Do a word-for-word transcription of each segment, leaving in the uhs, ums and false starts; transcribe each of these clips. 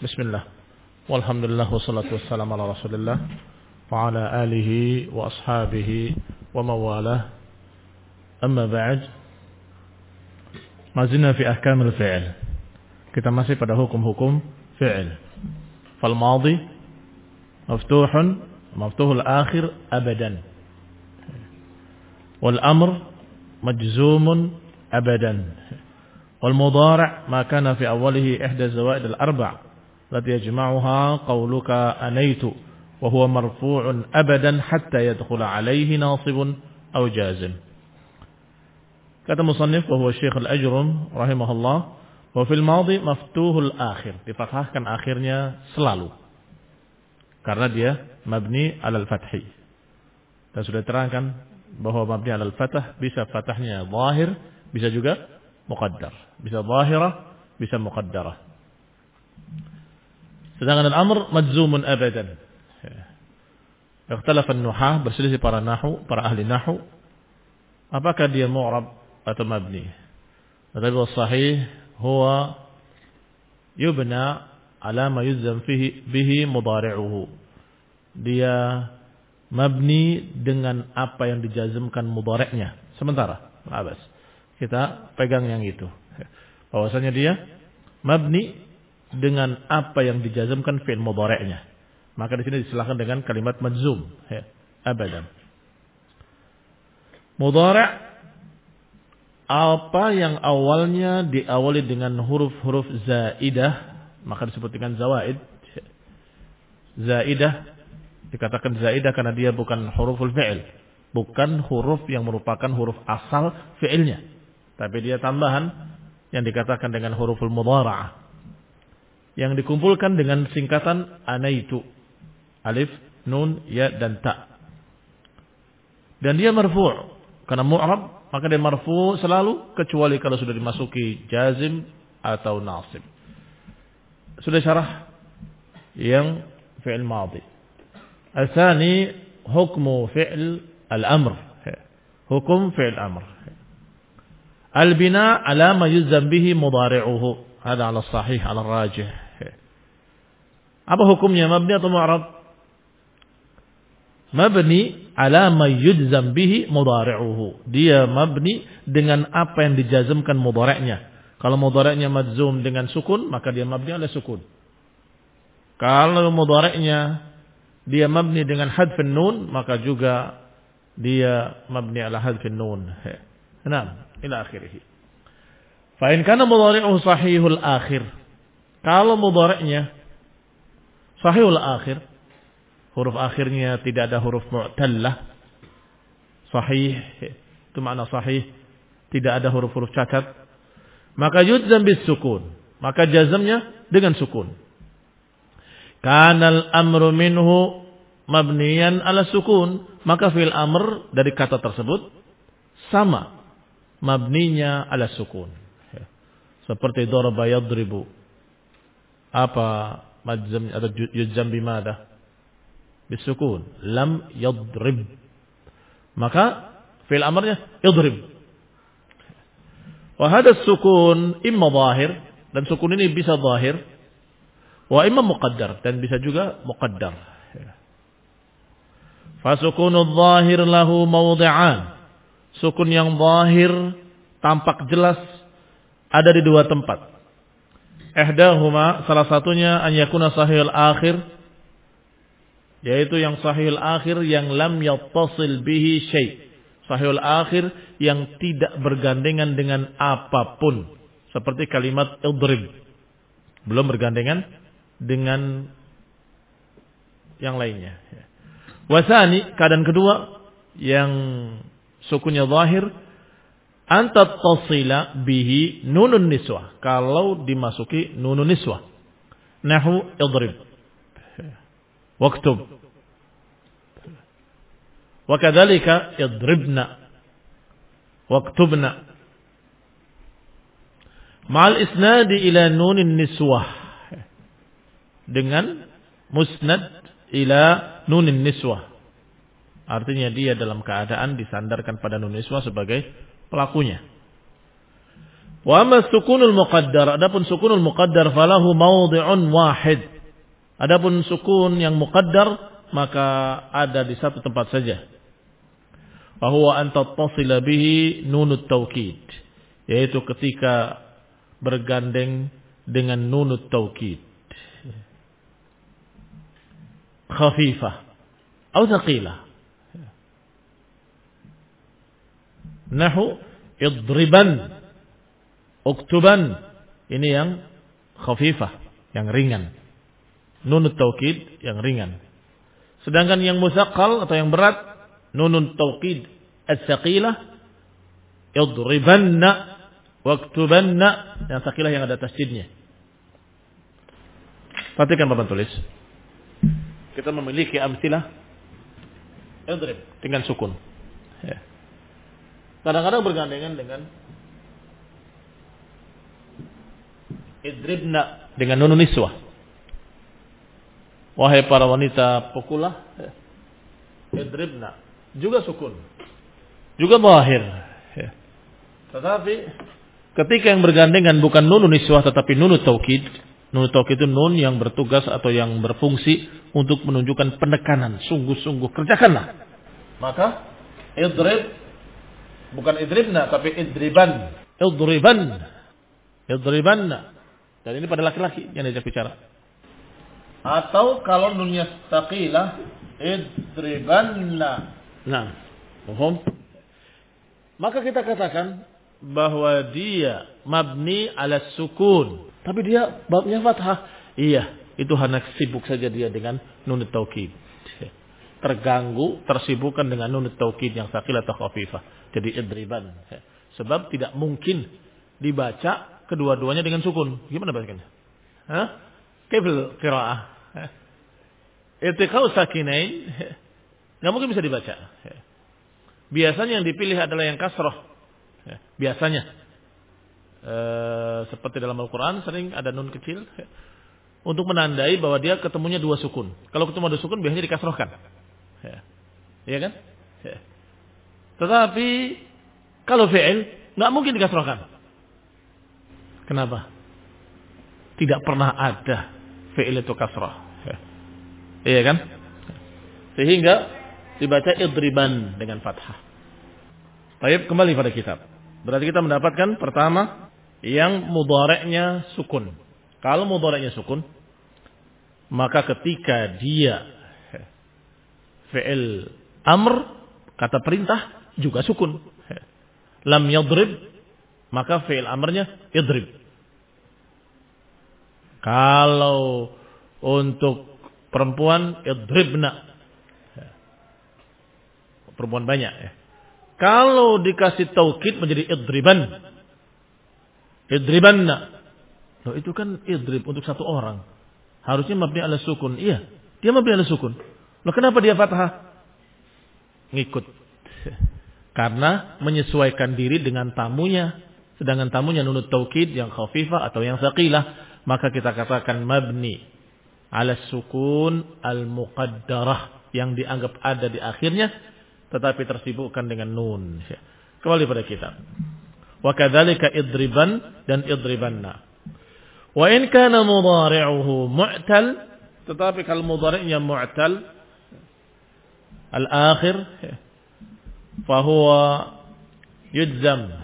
Bismillah. Walhamdulillah wassalatu wassalamu ala Rasulillah wa ala alihi wa ashabihi wa mawalah. Amma ba'd. Mazina fi ahkamil fi'il. Kita masih pada hukum-hukum fi'il. Fal madhi maftuhun, maftuhul akhir abadan. Wal amr majzumun abadan. Wal mudhari' ma kana fi awwalihi ihda zawaid al arba' التي يجمعها قولك أنيت وهو مرفوع أبدا حتى يدخل عليه ناصب أو جازم. Kata musannif وهو الشيخ الأجرم رحمه الله وفي الماضي مفتوح الآخر, difathahkan akhirnya selalu karena dia mabni alal fathi. Dan sudah terangkan bahwa mabni alal fathah bisa fathahnya zahir, bisa juga muqaddar, bisa zahirah, bisa muqaddarah. Sedangkan al-amr majzumun abadan. Ikhtalaf an-nuhah, berselisih para nahu, para ahli nahu, apakah dia mu'rab atau mabni. Tetapi as-sahih huwa yubna ala ma yuzam fihi bihi mudhari'uhu. Dia mabni dengan apa yang dijazmkan mudhari'nya. Sementara, abas. Kita pegang yang itu. Bahwasanya dia mabni dengan apa yang dijazmkan fi'il mudhari'nya. Maka di sini disilahkan dengan kalimat majzum, ya, abadan. Mudhari' apa yang awalnya diawali dengan huruf-huruf zaidah, maka disebut dengan zawaid. Zaidah dikatakan zaidah karena dia bukan huruful fi'il, bukan huruf yang merupakan huruf asal fi'ilnya, tapi dia tambahan yang dikatakan dengan huruful mudhara'ah, yang dikumpulkan dengan singkatan anaitu, alif, nun, ya, dan ta. Dan dia marfu' karena mu'rab, maka dia marfu' selalu kecuali kalau sudah dimasuki jazim atau nasib. Sudah syarah yang fi'il madhi. Al-thani hukmu fi'il al-amr. Hukum fi'il amr. Al-bina ala ma yuzam bihi mudhari'uhu. Hada ala sahih, ala rajih. Apa hukumnya, mabni atau mu'rab? Mabni ala ma yujzam bihi mudhari'uhu. Dia mabni dengan apa yang dijazmkan mudhari'nya. Kalau mudhari'nya majzum dengan sukun, maka dia mabni ala sukun. Kalau mudhari'nya dia mabni dengan hadfin nun, maka juga dia mabni ala hadfin nun. Naam, ila akhirih. Fa in kana mudhari'uhu sahihul akhir. Kalau mudhari'nya sahihul akhir, huruf akhirnya tidak ada huruf mu'tallah. Sahih, itu makna sahih, tidak ada huruf-huruf cacat. Maka yujzam bis sukun, maka jazamnya dengan sukun. Kanal amru minhu mabniyan ala sukun, maka fil amr dari kata tersebut sama mabninya ala sukun. Seperti daraba yadribu. Apa majzam atau yujzam bimada? Bisukun. Lam yadrib. Maka fi'il amrnya yadrib. Wa hada sukun imma zahir, dan sukun ini bisa zahir, wa imma muqaddar, dan bisa juga muqaddar. Fa sukunu zahir lahu mawdi'an. Sukun yang zahir tampak jelas ada di dua tempat. Ihdahuma, salah satunya an yakuna sahihul akhir, yaitu yang sahihul akhir yang lam yattasil bihi syai'. Sahihul akhir yang tidak bergandengan dengan apapun, seperti kalimat idrib, belum bergandengan dengan yang lainnya. Wasani, keadaan kedua yang sukunnya zahir, anta tasila bihi nunun niswah, kalau dimasuki nunun niswah, nahu idrib, waktub, wa kadzalika idribna, waktubna, ma'al isnadi ila nunin niswah, dengan musnad ila nunin niswah, artinya dia dalam keadaan disandarkan pada nun niswah sebagai pelakunya. Wa amma sukunul muqaddar, adapun sukunul muqaddar falahu mawdi'un wahid. Adapun sukun yang muqaddar maka ada di satu tempat saja. Wa huwa an tattasila bihi nunut taukid, yaitu ketika bergandeng dengan nunut taukid. Khafifah atau thaqilah. Nahu idriban, uktuban, ini yang khafifah, yang ringan. Nunut taukid yang ringan. Sedangkan yang musaqqal atau yang berat, nunut taukid as-saqilah, idribanna, waktubanna, yang saqilah yang ada tasydidnya. Perhatikan papan tulis. Kita memiliki amsilah idrib dengan sukun. Ya. Kadang-kadang bergandengan dengan idribna dengan nunun niswah. Wahai para wanita pukulah, idribna juga sukun, juga zahir. Tetapi ketika yang bergandengan bukan nunun niswah tetapi nunut taukid, nunut taukid itu nun yang bertugas atau yang berfungsi untuk menunjukkan penekanan, sungguh-sungguh kerjakanlah. Maka idrib bukan idribna tapi idriban, idriban, idribanna. Dan ini pada laki-laki yang diajak bicara. Atau kalau nunnya taqilah, idribanna. Nah, paham? Maka kita katakan bahwa dia mabni ala sukun, tapi dia babnya fathah. Iya, itu hanya sibuk saja dia dengan nunut taukid. Terganggu, tersibukkan dengan nunut taukid yang taqilah atau khafifah. Jadi idriban. Sebab tidak mungkin dibaca kedua-duanya dengan sukun. Gimana bacanya? Hah? Kaifil qiraah? Iltiqa'u sakinain enggak mungkin bisa dibaca. Biasanya yang dipilih adalah yang kasrah. Biasanya e, seperti dalam Al-Qur'an sering ada nun kecil untuk menandai bahwa dia ketemunya dua sukun. Kalau ketemu dua sukun biasanya dikasrahkan. Iya kan? Tetapi kalau fi'il enggak mungkin dikasrahkan. Kenapa? Tidak pernah ada fi'il itu kasrah. Iya kan? Sehingga dibaca idriban dengan fathah. Baik, kembali pada kitab. Berarti kita mendapatkan pertama yang mudhari'nya sukun. Kalau mudhari'nya sukun, maka ketika dia fi'il amr, kata perintah juga sukun. Lam yadrib, maka fi'il amrnya idrib. Kalau untuk perempuan idribna, perempuan banyak ya. Kalau dikasih taukid menjadi idriban, idribanna. Loh, itu kan idrib untuk satu orang. Harusnya mabni ala sukun. Iya, dia mabni ala sukun. Loh, kenapa dia fathah? Ngikut. Karena menyesuaikan diri dengan tamunya. Sedangkan tamunya nunut taukid yang khafifah atau yang saqilah, maka kita katakan mabni ala sukun al-muqaddarah yang dianggap ada di akhirnya tetapi tersibukkan dengan nun. Kembali pada kitab. Wa kadzalika idriban dan idribanna. Wa in kana mudhari'uhu mu'tal, tetapi kalau mudhari'nya mu'tal al-akhir fa huwa yujzam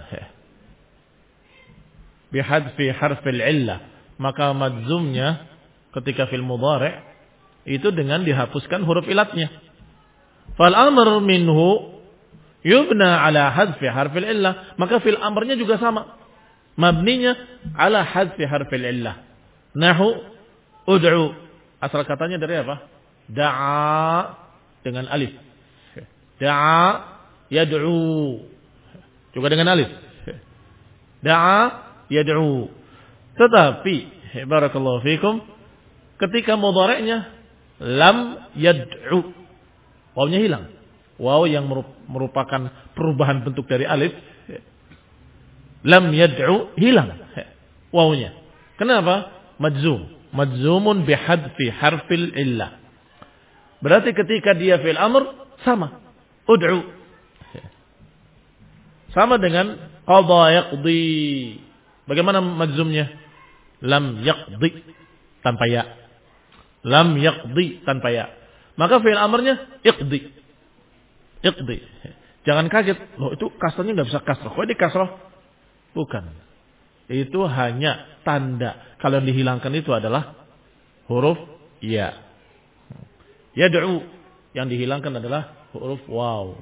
bihadfi harf al-'illah, maka madzumnya ketika fil mudhari' itu dengan dihapuskan huruf ilatnya. Fal amr minhu yubna ala hadfi harfil illah, maka fil amrnya juga sama. Mabninya ala hadfi harfil illah. Nahu ud'u, asal katanya dari apa? Da'a dengan alif. Da'a yad'u juga dengan alif. Da'a yad'u. Tetapi barakallahu fikum, ketika mudhari'nya lam yad'u, wawnya hilang. Waw yang merupakan perubahan bentuk dari alif, lam yad'u hilang wawnya. Kenapa? Majzum. Majzumun bihadfi harfil illah. Berarti ketika dia fil amr sama. Ud'u. Sama dengan qadha yaqdi. Bagaimana majzumnya? Lam yaqdi tanpa ya. Lam yaqdi tanpa ya. Maka fi'il amrnya iqdi. Iqdi. Jangan kaget. Loh itu kasrahnya enggak bisa kasrah. Kok ini kasrah? Bukan. Itu hanya tanda. Kalau yang dihilangkan itu adalah huruf ya. Yad'u. Yang dihilangkan adalah huruf waw.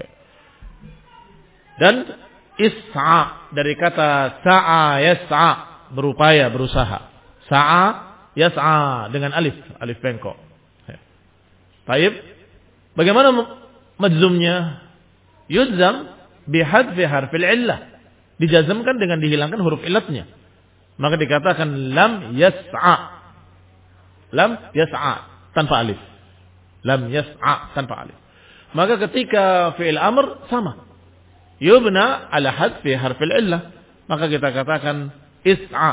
Dan is'a dari kata sa'a yas'a, berupaya, berusaha. Sa'a yas'a dengan alif, alif bengkok. Baik. Bagaimana majzumnya? Yujzam bihadfi harfil illah. Dijazmkan dengan dihilangkan huruf illatnya. Maka dikatakan lam yas'a. Lam yas'a tanpa alif. Lam yas'a tanpa alif. Maka ketika fi'il amr sama. Yubna ala hadfi harfil illah. Maka kita katakan is'a.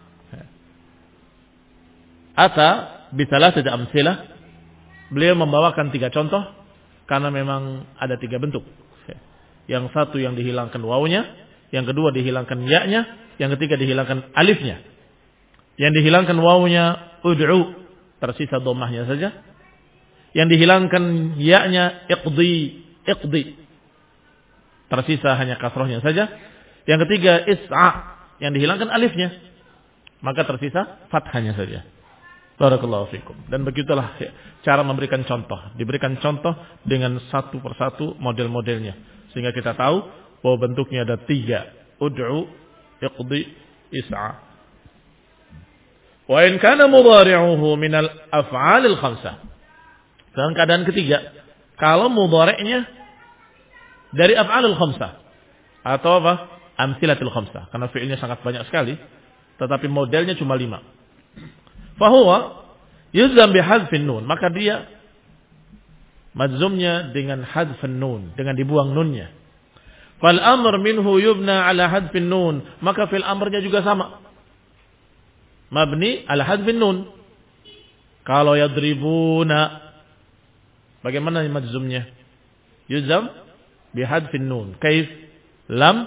Ata bithalathati amsilah. Beliau membawakan tiga contoh. Karena memang ada tiga bentuk. Yang satu yang dihilangkan wawunya. Yang kedua dihilangkan ya-nya. Yang ketiga dihilangkan alifnya. Yang dihilangkan wawunya ud'u. Tersisa dhammahnya saja. Yang dihilangkan ya-nya iqdi. Iqdi. Tersisa hanya kasrohnya saja. Yang ketiga is'a, yang dihilangkan alifnya, maka tersisa fathahnya saja. Barakallahu fikum. Dan begitulah ya, cara memberikan contoh. Diberikan contoh dengan satu persatu model-modelnya, sehingga kita tahu bahwa bentuknya ada tiga: ud'u, iqdi, is'a. Wa in kana mudhari'uhu min al-af'al al-khamsah. Dan keadaan ketiga, kalau mudhari'nya dari af'alul khamsah atau apa? Amsilatul khamsah. Karena fi'ilnya sangat banyak sekali, tetapi modelnya cuma lima. Fahuwa yuzam bihadzfin nun, maka dia majzumnya dengan hadzfin nun, dengan dibuang nunnya. Fal amr minhu yubna ala hadzfin nun, maka fil amrnya juga sama. Mabni ala hadzfin nun. Kalau yadribuna, bagaimana majzumnya? Yuzam bihadfin nun. Kaif? Lam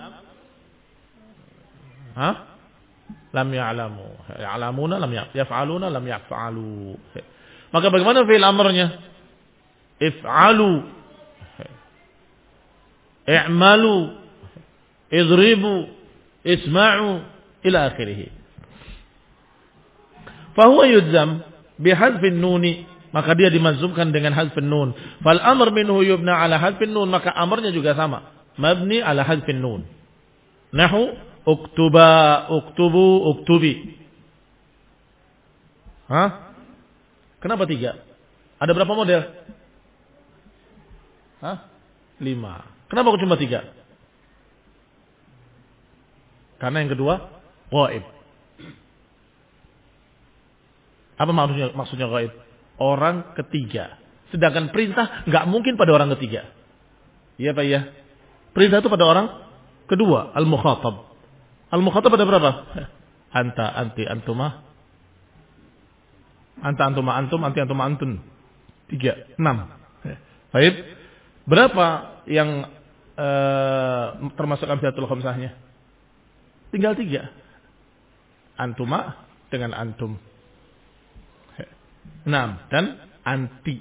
ha? Lam ya'lamu. Ya'lamuna lam yaf'aluna lam yaf'alu. Maka bagaimana fi'il amrnya? If'alu. I'malu. Idribu. Isma'u ila akhirih. Fahuwa yujzam bihadfin nuni. Maka dia dimazumkan dengan hadfin nun. Fal amr minhu yubna ala hadfin nun. Maka amrnya juga sama. Mabni ala hadfin nun. Nahu uktuba, uktubu, uktubi. Hah? Kenapa tiga? Ada berapa model? Hah? Lima. Kenapa cuma tiga? Karena yang kedua ghaib. Apa maksudnya maksudnya ghaib? Orang ketiga. Sedangkan perintah nggak mungkin pada orang ketiga. Iya Pak ya. Perintah itu pada orang kedua. Al-mukhatab. Al-mukhatab ada berapa? Anta, anti, antuma. Anta, antuma, antum, anti, antuma, antun. Tiga. Enam. Baik. Berapa yang uh, termasuk amsilatul khamsahnya? Tinggal tiga. Antuma dengan antum. Enam. Dan anti.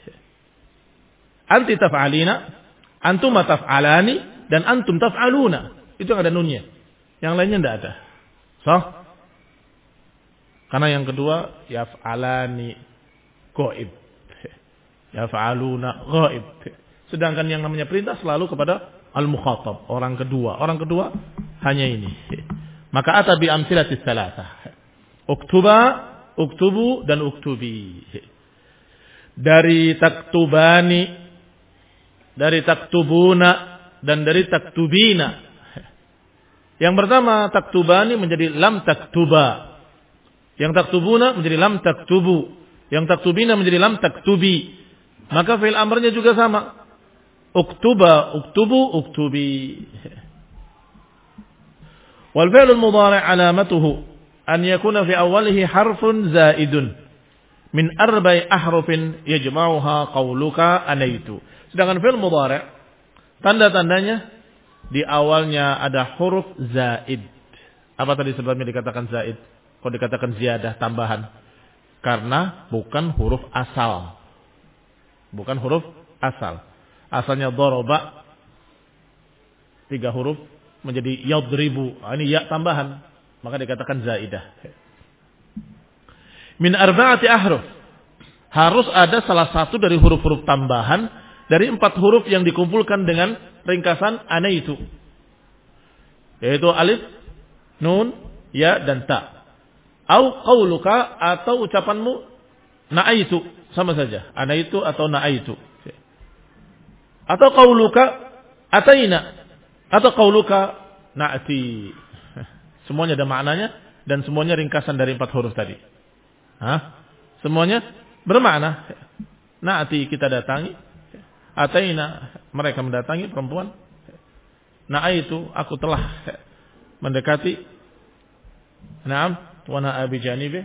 Anti taf'alina, antuma taf'alani, dan antum taf'aluna. Itu yang ada nunnya. Yang lainnya tidak ada. So? Karena yang kedua, yaf'alani ghaib. Yaf'aluna ghaib. Sedangkan yang namanya perintah selalu kepada al-mukhatab, orang kedua. Orang kedua hanya ini. Maka ata bi amsilatis salasah. Uktuba, uktubu dan uktubi. Dari taktubani, dari taktubuna dan dari taktubina. Yang pertama taktubani menjadi lam taktuba. Yang taktubuna menjadi lam taktubu. Yang taktubina menjadi lam taktubi. Maka fi'il amrnya juga sama. Uktuba, uktubu, uktubi. Wal fi'lul mudhari' alamatuhu an yakuna fi awwalihi harfun zaidun min arba'i ahrufin yajma'uha qawluka anaitu. Sedangkan fi'il mudhari' tanda-tandanya di awalnya ada huruf zaid. Apa tadi sebelumnya dikatakan zaid? Kok dikatakan ziyadah, tambahan? Karena bukan huruf asal. Bukan huruf asal. Asalnya doroba, tiga huruf, menjadi yadribu. Ini ya tambahan. Maka dikatakan zaidah. Min arba'ati ahruf. Harus ada salah satu dari huruf-huruf tambahan dari empat huruf yang dikumpulkan dengan ringkasan anaitu. Yaitu alif, nun, ya, dan ta. Au qauluka atau ucapanmu na'aitu. Sama saja. Anaitu atau na'aitu. Atau qauluka ataina. Atau qauluka na'ati. Semuanya ada maknanya. Dan semuanya ringkasan dari empat huruf tadi. Hah? Semuanya bermakna. Na'ati kita datangi. Ataina mereka mendatangi perempuan. Na'aitu aku telah mendekati. Naam. Wa na'a bi janibih.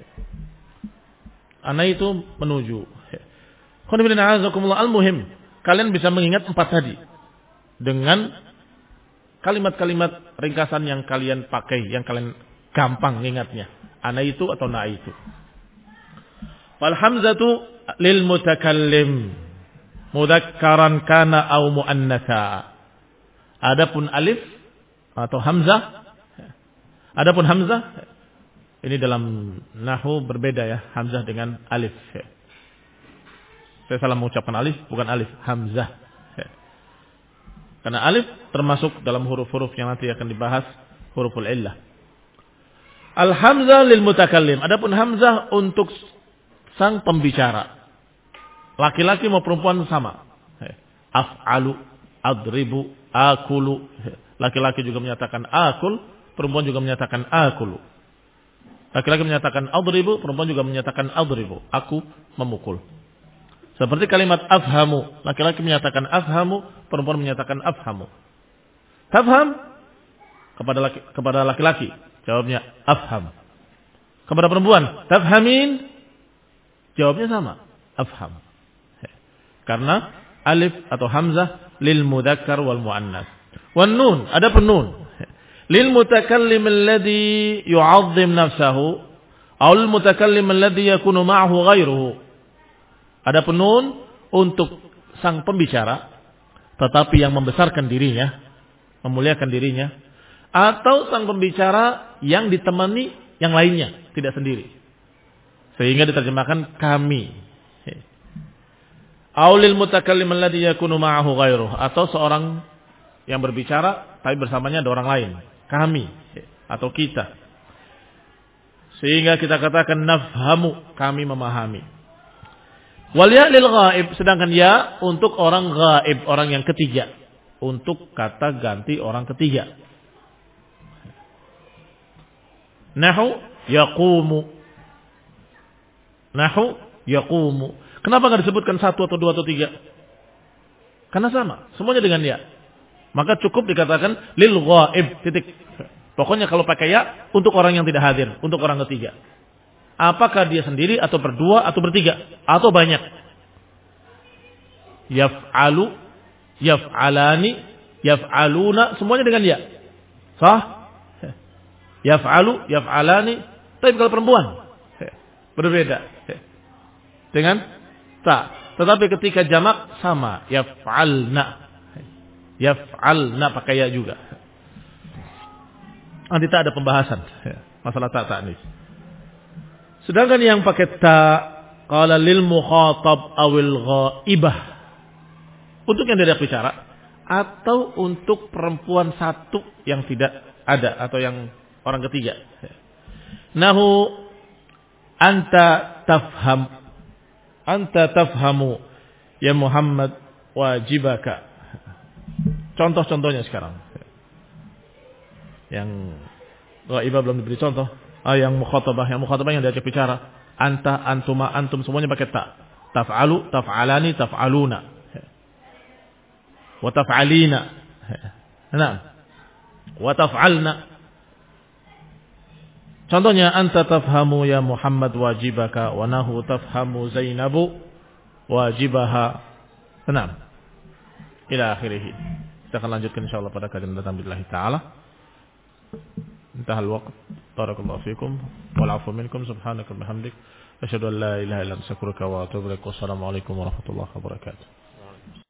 Ana itu menuju. Al-muhim. Kalian bisa mengingat empat tadi. Dengan kalimat-kalimat ringkasan yang kalian pakai. Yang kalian gampang ingatnya. Ana itu atau na itu. Wal hamzatu lil mutakallim. Mudakkaran kana au muannatsa. Adapun alif atau hamzah. Adapun hamzah. Ini dalam nahwu berbeda ya, hamzah dengan alif. Saya salah mengucapkan alif, bukan alif, hamzah. Karena alif termasuk dalam huruf-huruf yang nanti akan dibahas, huruful illah. Al-hamzah lil mutakallim. Adapun hamzah untuk sang pembicara. Laki-laki mau perempuan sama. Af'alu, adribu, akulu. Laki-laki juga menyatakan akul, perempuan juga menyatakan akulu. Laki-laki menyatakan adribu, perempuan juga menyatakan adribu. Aku memukul. Seperti kalimat afhamu. Laki-laki menyatakan afhamu, perempuan menyatakan afhamu. Tafham kepada laki, kepada laki-laki, jawabnya afham. Kepada perempuan, tafhamin, jawabnya sama, afham. Karena alif atau hamzah lil mudzakkar wal muannas. Wan nun, ada pun nun. Lil mutakallim alladhi yu'azzim nafsahu aw lil mutakallim alladhi yakunu ma'ahu ghairuhu. Ada penun untuk sang pembicara tetapi yang membesarkan dirinya, memuliakan dirinya, atau sang pembicara yang ditemani yang lainnya, tidak sendiri. Sehingga diterjemahkan kami. Aw lil mutakallim alladhi yakunu ma'ahu ghairuhu, atau seorang yang berbicara tapi bersamanya ada orang lain. Kami atau kita. Sehingga kita katakan nafhamu, kami memahami. Wal ya lil ghaib, sedangkan ya untuk orang ghaib, orang yang ketiga. Untuk kata ganti orang ketiga. Nahu yaqumu. Nahu yaqumu. Kenapa enggak disebutkan satu atau dua atau tiga? Karena sama, semuanya dengan ya. Maka cukup dikatakan lil ghaib, titik. Pokoknya kalau pakai ya untuk orang yang tidak hadir, untuk orang ketiga. Apakah dia sendiri atau berdua atau bertiga atau banyak? Yaf'alu, yaf'alani, yaf'aluna, semuanya dengan ya. Sah? Yaf'alu, yaf'alani. Tapi kalau perempuan berbeda dengan ta. Tetapi ketika jamak sama, yaf'alna. Yaf'alna pakai ya juga. Nanti tak ada pembahasan masalah ta ta'nis. Sedangkan yang pakai ta, qala lil mukhatab awil ghaibah, untuk yang tidak bicara atau untuk perempuan satu yang tidak ada atau yang orang ketiga. Nahu anta tafham, anta tafhamu ya Muhammad wajibaka. Contoh-contohnya sekarang. Yang ghaibah belum diberi contoh. Ah, yang mukhatabah, yang mukhatabah yang diajak bicara. Anta, antuma, antum, semuanya pakai ta. Taf'alu, taf'alani, taf'aluna. Wa taf'alina. Nah. Wa taf'alna. Contohnya, anta tafhamu ya Muhammad wajibaka. Wa nahu tafhamu Zainabu wajibaha. Nah. Ila akhirih. Kita akan lanjutkan insyaallah pada kajian datang billahi ta'ala. Intahal waqt. Barakallahu fikum. Wal 'afwu minkum. Subhanaka wa bihamdik. Asyhadu an la ilaha illa anta astaghfiruka wa atubu ilaik. Wassalamualaikum warahmatullahi wabarakatuh.